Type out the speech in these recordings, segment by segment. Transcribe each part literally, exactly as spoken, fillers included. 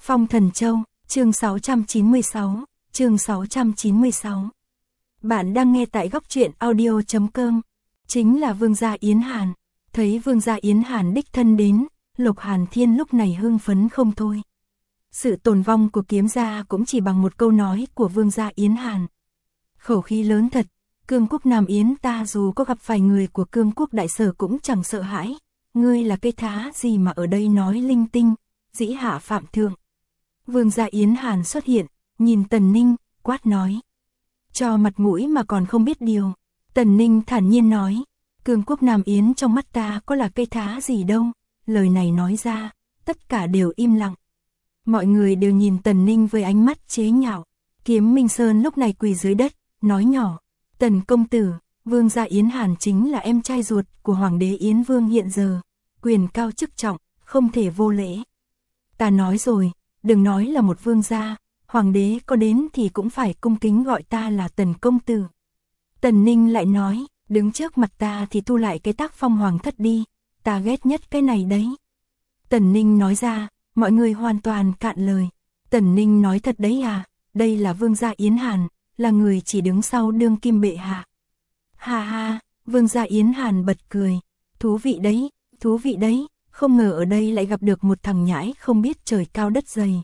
Phong Thần Châu, chương sáu trăm chín mươi sáu, chương sáu trăm chín mươi sáu. Bạn đang nghe tại góc truyện audio chấm com. Chính là Vương gia Yến Hàn. Thấy Vương gia Yến Hàn đích thân đến, Lục Hàn Thiên lúc này hưng phấn không thôi. Sự tồn vong của Kiếm gia cũng chỉ bằng một câu nói của Vương gia Yến Hàn. Khẩu khí lớn thật, Cương quốc Nam Yến ta dù có gặp phải người của Cương quốc đại sở cũng chẳng sợ hãi. Ngươi là cây thá gì mà ở đây nói linh tinh, dĩ hạ phạm thượng. Vương gia Yến Hàn xuất hiện, nhìn Tần Ninh, quát nói. Cho mặt mũi mà còn không biết điều. Tần Ninh thản nhiên nói, Cương quốc Nam Yến trong mắt ta có là cây thá gì đâu. Lời này nói ra, tất cả đều im lặng. Mọi người đều nhìn Tần Ninh với ánh mắt chế nhạo. Kiếm Minh Sơn lúc này quỳ dưới đất, nói nhỏ, Tần công tử, Vương gia Yến Hàn chính là em trai ruột của Hoàng đế Yến Vương hiện giờ, quyền cao chức trọng, không thể vô lễ. Ta nói rồi, đừng nói là một vương gia, Hoàng đế có đến thì cũng phải cung kính gọi ta là Tần công tử. Tần Ninh lại nói, đứng trước mặt ta thì thu lại cái tác phong hoàng thất đi, ta ghét nhất cái này đấy. Tần Ninh nói ra, mọi người hoàn toàn cạn lời. Tần Ninh nói thật đấy à, đây là Vương gia Yến Hàn, là người chỉ đứng sau đương kim bệ hạ. Ha ha, Vương gia Yến Hàn bật cười, thú vị đấy, thú vị đấy, không ngờ ở đây lại gặp được một thằng nhãi không biết trời cao đất dày.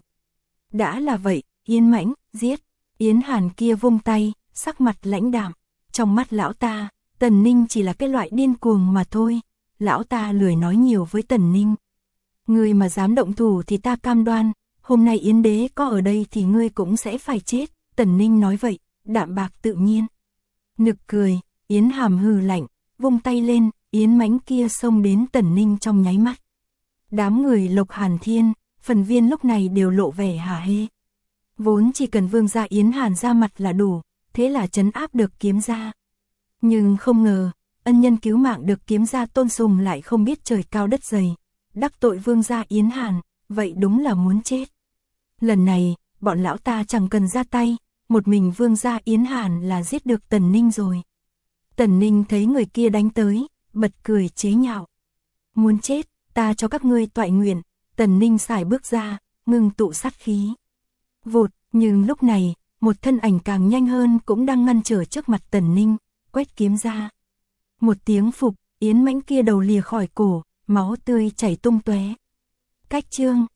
Đã là vậy, Yến Mãnh, giết. Yến Hàn kia vung tay, sắc mặt lãnh đạm. Trong mắt lão ta, Tần Ninh chỉ là cái loại điên cuồng mà thôi. Lão ta lười nói nhiều với Tần Ninh. Ngươi mà dám động thủ thì ta cam đoan, hôm nay Yến đế có ở đây thì ngươi cũng sẽ phải chết. Tần Ninh nói vậy, đạm bạc tự nhiên. Nực cười, Yến Hàm hừ lạnh, vung tay lên, Yến Mãnh kia xông đến Tần Ninh trong nháy mắt. Đám người Lục Hàn Thiên, phần viên lúc này đều lộ vẻ hả hê. Vốn chỉ cần Vương gia Yến Hàn ra mặt là đủ, thế là trấn áp được Kiếm gia. Nhưng không ngờ, ân nhân cứu mạng được Kiếm gia tôn sùng lại không biết trời cao đất dày. Đắc tội Vương gia Yến Hàn, vậy đúng là muốn chết. Lần này, bọn lão ta chẳng cần ra tay, một mình Vương gia Yến Hàn là giết được Tần Ninh rồi. Tần Ninh thấy người kia đánh tới, bật cười chế nhạo. Muốn chết, ta cho các ngươi toại nguyện. Tần Ninh xài bước ra, ngưng tụ sát khí. Vụt, nhưng lúc này, một thân ảnh càng nhanh hơn cũng đang ngăn trở trước mặt Tần Ninh, quét kiếm ra. Một tiếng phục, Yến Mãnh kia đầu lìa khỏi cổ, máu tươi chảy tung tóe. Cách chương